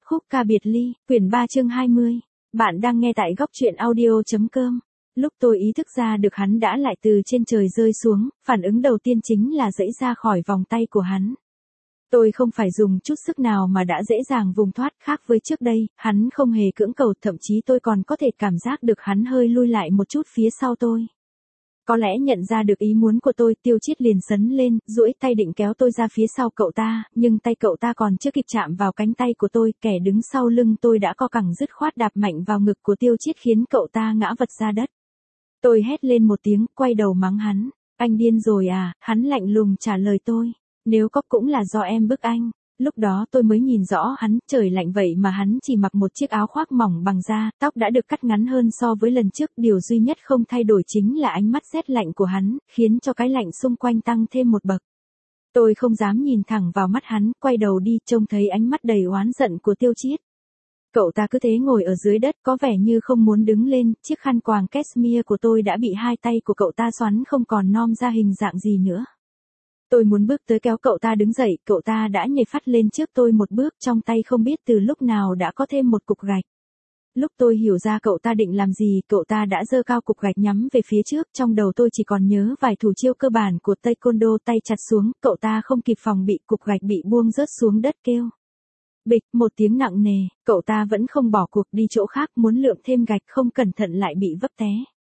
Khúc ca biệt ly, quyển 3 chương 20. Bạn đang nghe tại góc truyện audio.com. Lúc tôi ý thức ra được hắn đã lại từ trên trời rơi xuống, phản ứng đầu tiên chính là giãy ra khỏi vòng tay của hắn. Tôi không phải dùng chút sức nào mà đã dễ dàng vùng thoát, khác với trước đây, hắn không hề cưỡng cầu, thậm chí tôi còn có thể cảm giác được hắn hơi lui lại một chút phía sau tôi. Có lẽ nhận ra được ý muốn của tôi, Tiêu Chiết liền sấn lên, duỗi tay định kéo tôi ra phía sau cậu ta, nhưng tay cậu ta còn chưa kịp chạm vào cánh tay của tôi, kẻ đứng sau lưng tôi đã co cẳng dứt khoát đạp mạnh vào ngực của Tiêu Chiết khiến cậu ta ngã vật ra đất. Tôi hét lên một tiếng, quay đầu mắng hắn. Anh điên rồi à? Hắn lạnh lùng trả lời tôi. Nếu có cũng là do em bức anh. Lúc đó tôi mới nhìn rõ hắn, trời lạnh vậy mà hắn chỉ mặc một chiếc áo khoác mỏng bằng da, tóc đã được cắt ngắn hơn so với lần trước, điều duy nhất không thay đổi chính là ánh mắt rét lạnh của hắn, khiến cho cái lạnh xung quanh tăng thêm một bậc. Tôi không dám nhìn thẳng vào mắt hắn, quay đầu đi, trông thấy ánh mắt đầy oán giận của Tiêu Chiết. Cậu ta cứ thế ngồi ở dưới đất, có vẻ như không muốn đứng lên, chiếc khăn quàng cashmere của tôi đã bị hai tay của cậu ta xoắn không còn nom ra hình dạng gì nữa. Tôi muốn bước tới kéo cậu ta đứng dậy, cậu ta đã nhảy phắt lên trước tôi một bước, trong tay không biết từ lúc nào đã có thêm một cục gạch. Lúc tôi hiểu ra cậu ta định làm gì, cậu ta đã giơ cao cục gạch nhắm về phía trước, trong đầu tôi chỉ còn nhớ vài thủ chiêu cơ bản của taekwondo, tay chặt xuống, cậu ta không kịp phòng bị, cục gạch bị buông rớt xuống đất kêu. Bịch, một tiếng nặng nề, cậu ta vẫn không bỏ cuộc, đi chỗ khác muốn lượm thêm gạch, không cẩn thận lại bị vấp té.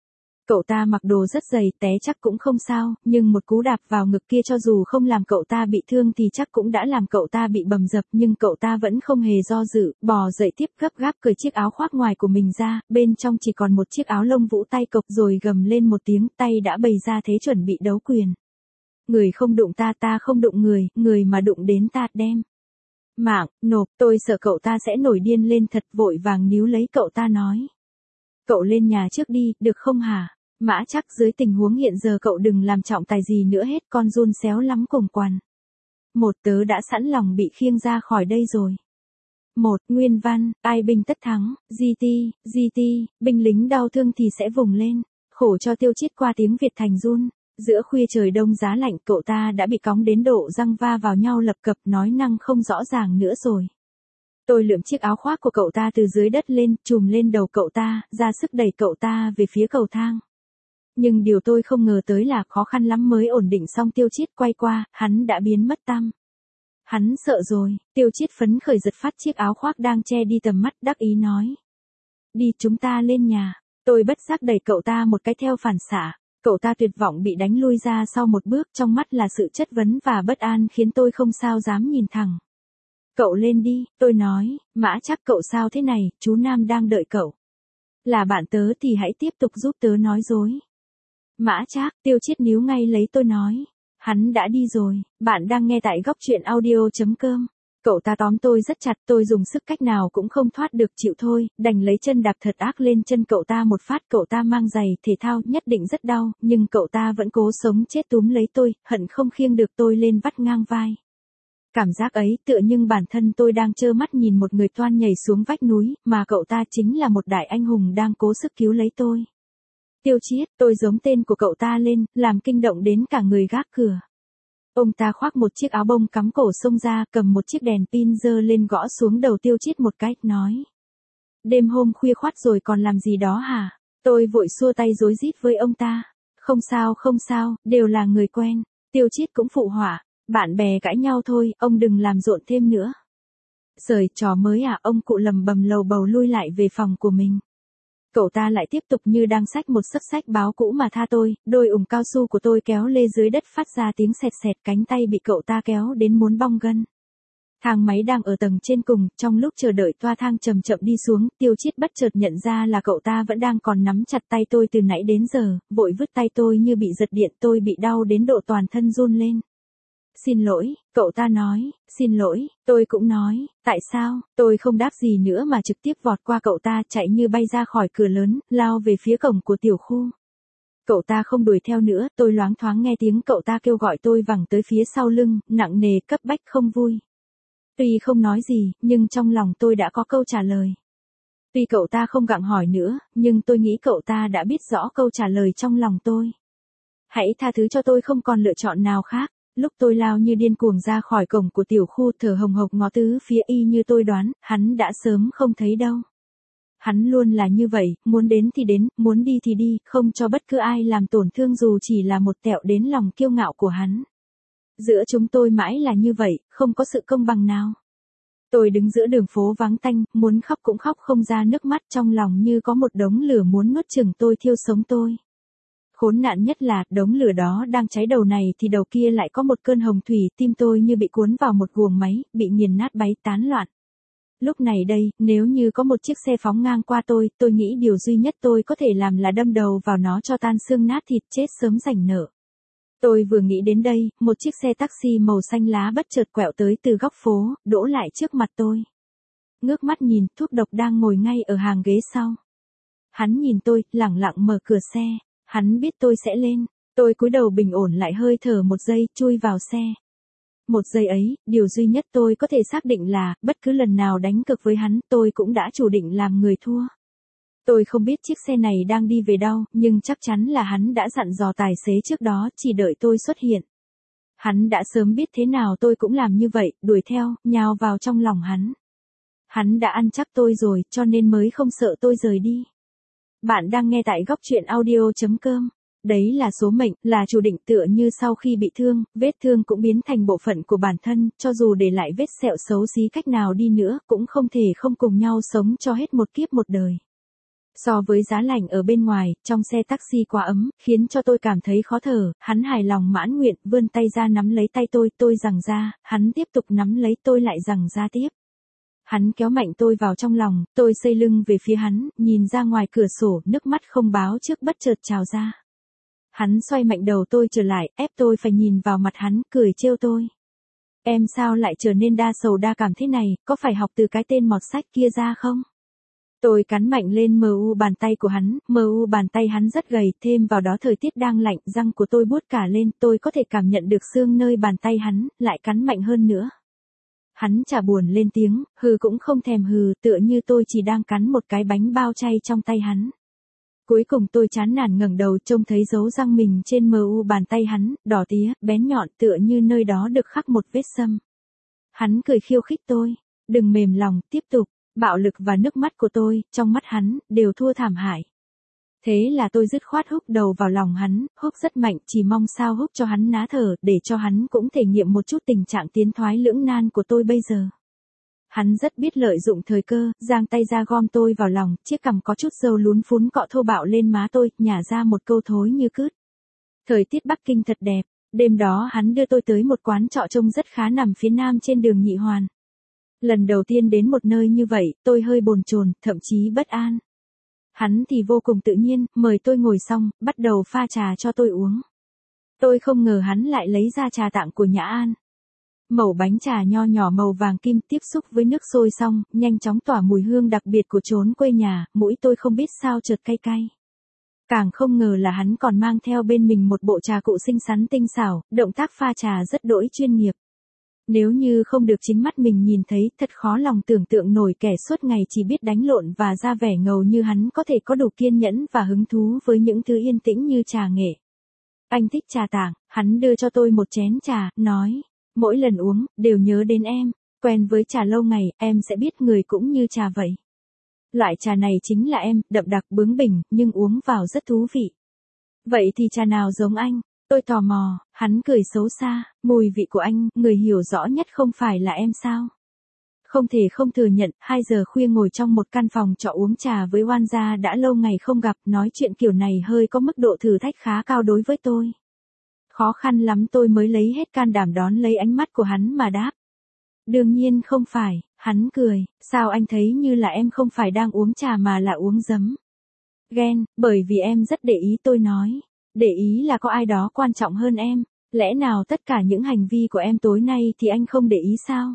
Cậu ta mặc đồ rất dày, té chắc cũng không sao, nhưng một cú đạp vào ngực kia cho dù không làm cậu ta bị thương thì chắc cũng đã làm cậu ta bị bầm dập, nhưng cậu ta vẫn không hề do dự, bò dậy tiếp gấp gáp cởi chiếc áo khoác ngoài của mình ra, bên trong chỉ còn một chiếc áo lông vũ tay cộc, rồi gầm lên một tiếng, tay đã bày ra thế chuẩn bị đấu quyền. Người không đụng ta, ta không đụng người, người mà đụng đến ta đem mạng nộp. Tôi sợ cậu ta sẽ nổi điên lên thật, vội vàng níu lấy cậu ta nói. Cậu lên nhà trước đi, được không hả? Mã Trắc, dưới tình huống hiện giờ cậu đừng làm trọng tài gì nữa hết, con run xéo lắm cùng quằn. Tớ đã sẵn lòng bị khiêng ra khỏi đây rồi. Nguyên văn, ai binh tất thắng, GT, binh lính đau thương thì sẽ vùng lên, khổ cho Tiêu Chiết qua tiếng Việt thành run. Giữa khuya trời đông giá lạnh, cậu ta đã bị cóng đến độ răng va vào nhau lập cập, nói năng không rõ ràng nữa rồi. Tôi lượm chiếc áo khoác của cậu ta từ dưới đất lên, trùm lên đầu cậu ta, ra sức đẩy cậu ta về phía cầu thang. Nhưng điều tôi không ngờ tới là khó khăn lắm mới ổn định xong, Tiêu Chiết quay qua, hắn đã biến mất tăm. Hắn sợ rồi. Tiêu Chiết phấn khởi giật phát chiếc áo khoác đang che đi tầm mắt, đắc ý nói. Đi, chúng ta lên nhà. Tôi bất giác đẩy cậu ta một cái theo phản xạ. Cậu ta tuyệt vọng bị đánh lui ra sau một bước, trong mắt là sự chất vấn và bất an khiến tôi không sao dám nhìn thẳng. Cậu lên đi, tôi nói. Mã Trắc, cậu sao thế này, chú Nam đang đợi cậu. Là bạn tớ thì hãy tiếp tục giúp tớ nói dối. Mã Trác, Tiêu Chiết níu ngay lấy tôi nói. Hắn đã đi rồi. Bạn đang nghe tại góc truyện audio.com. Cậu ta tóm tôi rất chặt, tôi dùng sức cách nào cũng không thoát được, chịu thôi, đành lấy chân đạp thật ác lên chân cậu ta một phát. Cậu ta mang giày thể thao, nhất định rất đau, nhưng cậu ta vẫn cố sống chết túm lấy tôi, hận không khiêng được tôi lên vắt ngang vai. Cảm giác ấy tựa như bản thân tôi đang trơ mắt nhìn một người toan nhảy xuống vách núi, mà cậu ta chính là một đại anh hùng đang cố sức cứu lấy tôi. Tiêu Chiết, tôi giống tên của cậu ta lên, làm kinh động đến cả người gác cửa. Ông ta khoác một chiếc áo bông cắm cổ xông ra, cầm một chiếc đèn pin giơ lên gõ xuống đầu Tiêu Chiết một cái, nói. Đêm hôm khuya khoắt rồi còn làm gì đó hả? Tôi vội xua tay rối rít với ông ta. Không sao, đều là người quen. Tiêu Chiết cũng phụ họa. Bạn bè cãi nhau thôi, ông đừng làm rộn thêm nữa. Giời, trò mới à? Ông cụ lầm bầm lầu bầu lui lại về phòng của mình. Cậu ta lại tiếp tục như đang xách một xấp sách báo cũ mà tha tôi, đôi ủng cao su của tôi kéo lê dưới đất phát ra tiếng sẹt sẹt, cánh tay bị cậu ta kéo đến muốn bong gân. Thang máy đang ở tầng trên cùng, trong lúc chờ đợi toa thang chậm chậm đi xuống, Tiêu Chiết bất chợt nhận ra là cậu ta vẫn đang còn nắm chặt tay tôi từ nãy đến giờ, vội vứt tay tôi như bị giật điện, tôi bị đau đến độ toàn thân run lên. Xin lỗi, cậu ta nói, xin lỗi, tôi cũng nói, tại sao, tôi không đáp gì nữa mà trực tiếp vọt qua cậu ta, chạy như bay ra khỏi cửa lớn, lao về phía cổng của tiểu khu. Cậu ta không đuổi theo nữa, tôi loáng thoáng nghe tiếng cậu ta kêu gọi tôi vẳng tới phía sau lưng, nặng nề, cấp bách, không vui. Tuy không nói gì, nhưng trong lòng tôi đã có câu trả lời. Tuy cậu ta không gặng hỏi nữa, nhưng tôi nghĩ cậu ta đã biết rõ câu trả lời trong lòng tôi. Hãy tha thứ cho tôi, không còn lựa chọn nào khác. Lúc tôi lao như điên cuồng ra khỏi cổng của tiểu khu thở hồng hộc ngó tứ phía y như tôi đoán, hắn đã sớm không thấy đâu. Hắn luôn là như vậy, muốn đến thì đến, muốn đi thì đi, không cho bất cứ ai làm tổn thương dù chỉ là một tẹo đến lòng kiêu ngạo của hắn. Giữa chúng tôi mãi là như vậy, không có sự công bằng nào. Tôi đứng giữa đường phố vắng tanh, muốn khóc cũng khóc không ra nước mắt, trong lòng như có một đống lửa muốn nuốt chửng tôi, thiêu sống tôi. Khốn nạn nhất là, đống lửa đó đang cháy đầu này thì đầu kia lại có một cơn hồng thủy, tim tôi như bị cuốn vào một guồng máy, bị nghiền nát bấy tán loạn. Lúc này đây, nếu như có một chiếc xe phóng ngang qua tôi nghĩ điều duy nhất tôi có thể làm là đâm đầu vào nó cho tan xương nát thịt, chết sớm rảnh nợ. Tôi vừa nghĩ đến đây, một chiếc xe taxi màu xanh lá bất chợt quẹo tới từ góc phố, đỗ lại trước mặt tôi. Ngước mắt nhìn, thuốc độc đang ngồi ngay ở hàng ghế sau. Hắn nhìn tôi, lẳng lặng mở cửa xe. Hắn biết tôi sẽ lên. Tôi cúi đầu bình ổn lại hơi thở một giây, chui vào xe. Một giây ấy, điều duy nhất tôi có thể xác định là, bất cứ lần nào đánh cược với hắn, tôi cũng đã chủ định làm người thua. Tôi không biết chiếc xe này đang đi về đâu, nhưng chắc chắn là hắn đã dặn dò tài xế trước đó, chỉ đợi tôi xuất hiện. Hắn đã sớm biết thế nào tôi cũng làm như vậy, đuổi theo, nhào vào trong lòng hắn. Hắn đã ăn chắc tôi rồi, cho nên mới không sợ tôi rời đi. Bạn đang nghe tại góc truyện audio.com. Đấy là số mệnh, là chủ định, tựa như sau khi bị thương, vết thương cũng biến thành bộ phận của bản thân, cho dù để lại vết sẹo xấu xí cách nào đi nữa, cũng không thể không cùng nhau sống cho hết một kiếp một đời. So với giá lạnh ở bên ngoài, trong xe taxi quá ấm, khiến cho tôi cảm thấy khó thở, hắn hài lòng mãn nguyện, vươn tay ra nắm lấy tay tôi giằng ra, hắn tiếp tục nắm lấy tôi lại giằng ra tiếp. Hắn kéo mạnh tôi vào trong lòng, tôi xây lưng về phía hắn, nhìn ra ngoài cửa sổ, nước mắt không báo trước bất chợt trào ra. Hắn xoay mạnh đầu tôi trở lại, ép tôi phải nhìn vào mặt hắn, cười trêu tôi. Em sao lại trở nên đa sầu đa cảm thế này, có phải học từ cái tên mọt sách kia ra không? Tôi cắn mạnh lên mu bàn tay của hắn, mu bàn tay hắn rất gầy, thêm vào đó thời tiết đang lạnh, răng của tôi buốt cả lên, tôi có thể cảm nhận được xương nơi bàn tay hắn, lại cắn mạnh hơn nữa. Hắn chả buồn lên tiếng, hừ cũng không thèm hừ, tựa như tôi chỉ đang cắn một cái bánh bao chay trong tay hắn. Cuối cùng tôi chán nản ngẩng đầu, trông thấy dấu răng mình trên mu bàn tay hắn, đỏ tía, bén nhọn, tựa như nơi đó được khắc một vết sâm. Hắn cười khiêu khích tôi, đừng mềm lòng, tiếp tục. Bạo lực và nước mắt của tôi, trong mắt hắn, đều thua thảm hại. Thế là tôi dứt khoát húc đầu vào lòng hắn, húc rất mạnh, chỉ mong sao húc cho hắn ná thở, để cho hắn cũng thể nghiệm một chút tình trạng tiến thoái lưỡng nan của tôi bây giờ. Hắn rất biết lợi dụng thời cơ, giang tay ra gom tôi vào lòng, chiếc cằm có chút râu lún phún cọ thô bạo lên má tôi, nhả ra một câu thối như cứt. Thời tiết Bắc Kinh thật đẹp, đêm đó hắn đưa tôi tới một quán trọ trông rất khá nằm phía nam trên đường Nhị Hoàn. Lần đầu tiên đến một nơi như vậy, tôi hơi bồn chồn, thậm chí bất an. Hắn thì vô cùng tự nhiên, mời tôi ngồi xong, bắt đầu pha trà cho tôi uống. Tôi không ngờ hắn lại lấy ra trà tặng của Nhã An. Mẩu bánh trà nho nhỏ màu vàng kim tiếp xúc với nước sôi xong, nhanh chóng tỏa mùi hương đặc biệt của chốn quê nhà, mũi tôi không biết sao chợt cay cay. Càng không ngờ là hắn còn mang theo bên mình một bộ trà cụ xinh xắn tinh xảo, động tác pha trà rất đỗi chuyên nghiệp. Nếu như không được chính mắt mình nhìn thấy, thật khó lòng tưởng tượng nổi kẻ suốt ngày chỉ biết đánh lộn và ra vẻ ngầu như hắn có thể có đủ kiên nhẫn và hứng thú với những thứ yên tĩnh như trà nghệ. Anh thích trà tảng, hắn đưa cho tôi một chén trà, nói, mỗi lần uống, đều nhớ đến em, quen với trà lâu ngày, em sẽ biết người cũng như trà vậy. Loại trà này chính là em, đậm đặc bướng bỉnh, nhưng uống vào rất thú vị. Vậy thì trà nào giống anh? Tôi tò mò, hắn cười xấu xa, mùi vị của anh, người hiểu rõ nhất không phải là em sao? Không thể không thừa nhận, 2 giờ khuya ngồi trong một căn phòng trọ uống trà với oan gia đã lâu ngày không gặp, nói chuyện kiểu này hơi có mức độ thử thách khá cao đối với tôi. Khó khăn lắm tôi mới lấy hết can đảm đón lấy ánh mắt của hắn mà đáp. Đương nhiên không phải, hắn cười, sao anh thấy như là em không phải đang uống trà mà là uống giấm? Ghen, bởi vì em rất để ý, tôi nói. Để ý là có ai đó quan trọng hơn em, lẽ nào tất cả những hành vi của em tối nay thì anh không để ý sao?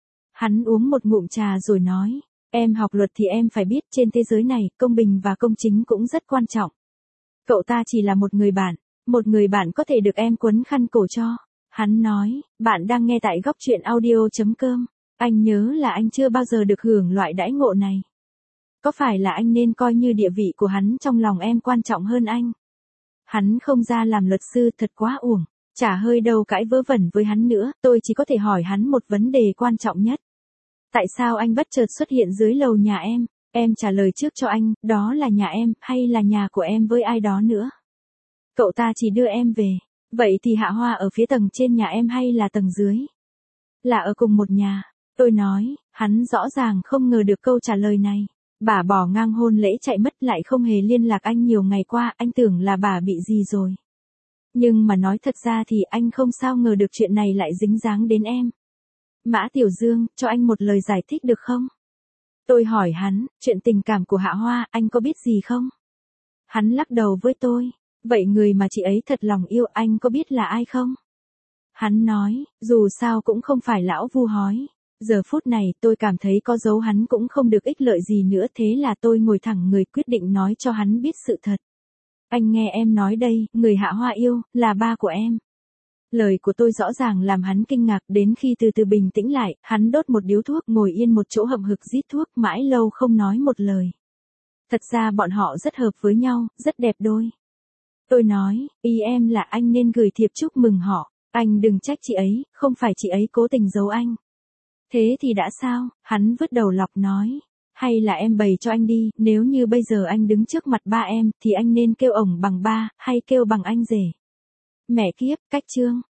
Hắn uống một ngụm trà rồi nói, em học luật thì em phải biết trên thế giới này, công bình và công chính cũng rất quan trọng. Cậu ta chỉ là một người bạn có thể được em quấn khăn cổ cho. Hắn nói, bạn đang nghe tại góc truyện audio.com, anh nhớ là anh chưa bao giờ được hưởng loại đãi ngộ này. Có phải là anh nên coi như địa vị của hắn trong lòng em quan trọng hơn anh? Hắn không ra làm luật sư thật quá uổng. Chả hơi đâu cãi vớ vẩn với hắn nữa, tôi chỉ có thể hỏi hắn một vấn đề quan trọng nhất. Tại sao anh bất chợt xuất hiện dưới lầu nhà em? Em trả lời trước cho anh, đó là nhà em, hay là nhà của em với ai đó nữa? Cậu ta chỉ đưa em về. Vậy thì Hạ Hoa ở phía tầng trên nhà em hay là tầng dưới? Là ở cùng một nhà. Tôi nói, hắn rõ ràng không ngờ được câu trả lời này. Bà bỏ ngang hôn lễ chạy mất lại không hề liên lạc anh nhiều ngày qua, anh tưởng là bà bị gì rồi. Nhưng mà nói thật ra thì anh không sao ngờ được chuyện này lại dính dáng đến em. Mã Tiểu Dương, cho anh một lời giải thích được không? Tôi hỏi hắn, chuyện tình cảm của Hạ Hoa, anh có biết gì không? Hắn lắc đầu với tôi. Vậy người mà chị ấy thật lòng yêu anh có biết là ai không? Hắn nói, dù sao cũng không phải lão vu hói. Giờ phút này tôi cảm thấy có giấu hắn cũng không được ích lợi gì nữa, thế là tôi ngồi thẳng người quyết định nói cho hắn biết sự thật. Anh nghe em nói đây, người Hạ Hoa yêu, là ba của em. Lời của tôi rõ ràng làm hắn kinh ngạc, đến khi từ từ bình tĩnh lại, hắn đốt một điếu thuốc ngồi yên một chỗ hậm hực rít thuốc mãi lâu không nói một lời. Thật ra bọn họ rất hợp với nhau, rất đẹp đôi. Tôi nói, ý em là anh nên gửi thiệp chúc mừng họ, anh đừng trách chị ấy, không phải chị ấy cố tình giấu anh. Thế thì đã sao, hắn vứt đầu lọc nói. Hay là em bày cho anh đi, nếu như bây giờ anh đứng trước mặt ba em, thì anh nên kêu ổng bằng ba, hay kêu bằng anh rể. Mẹ kiếp, cách chương.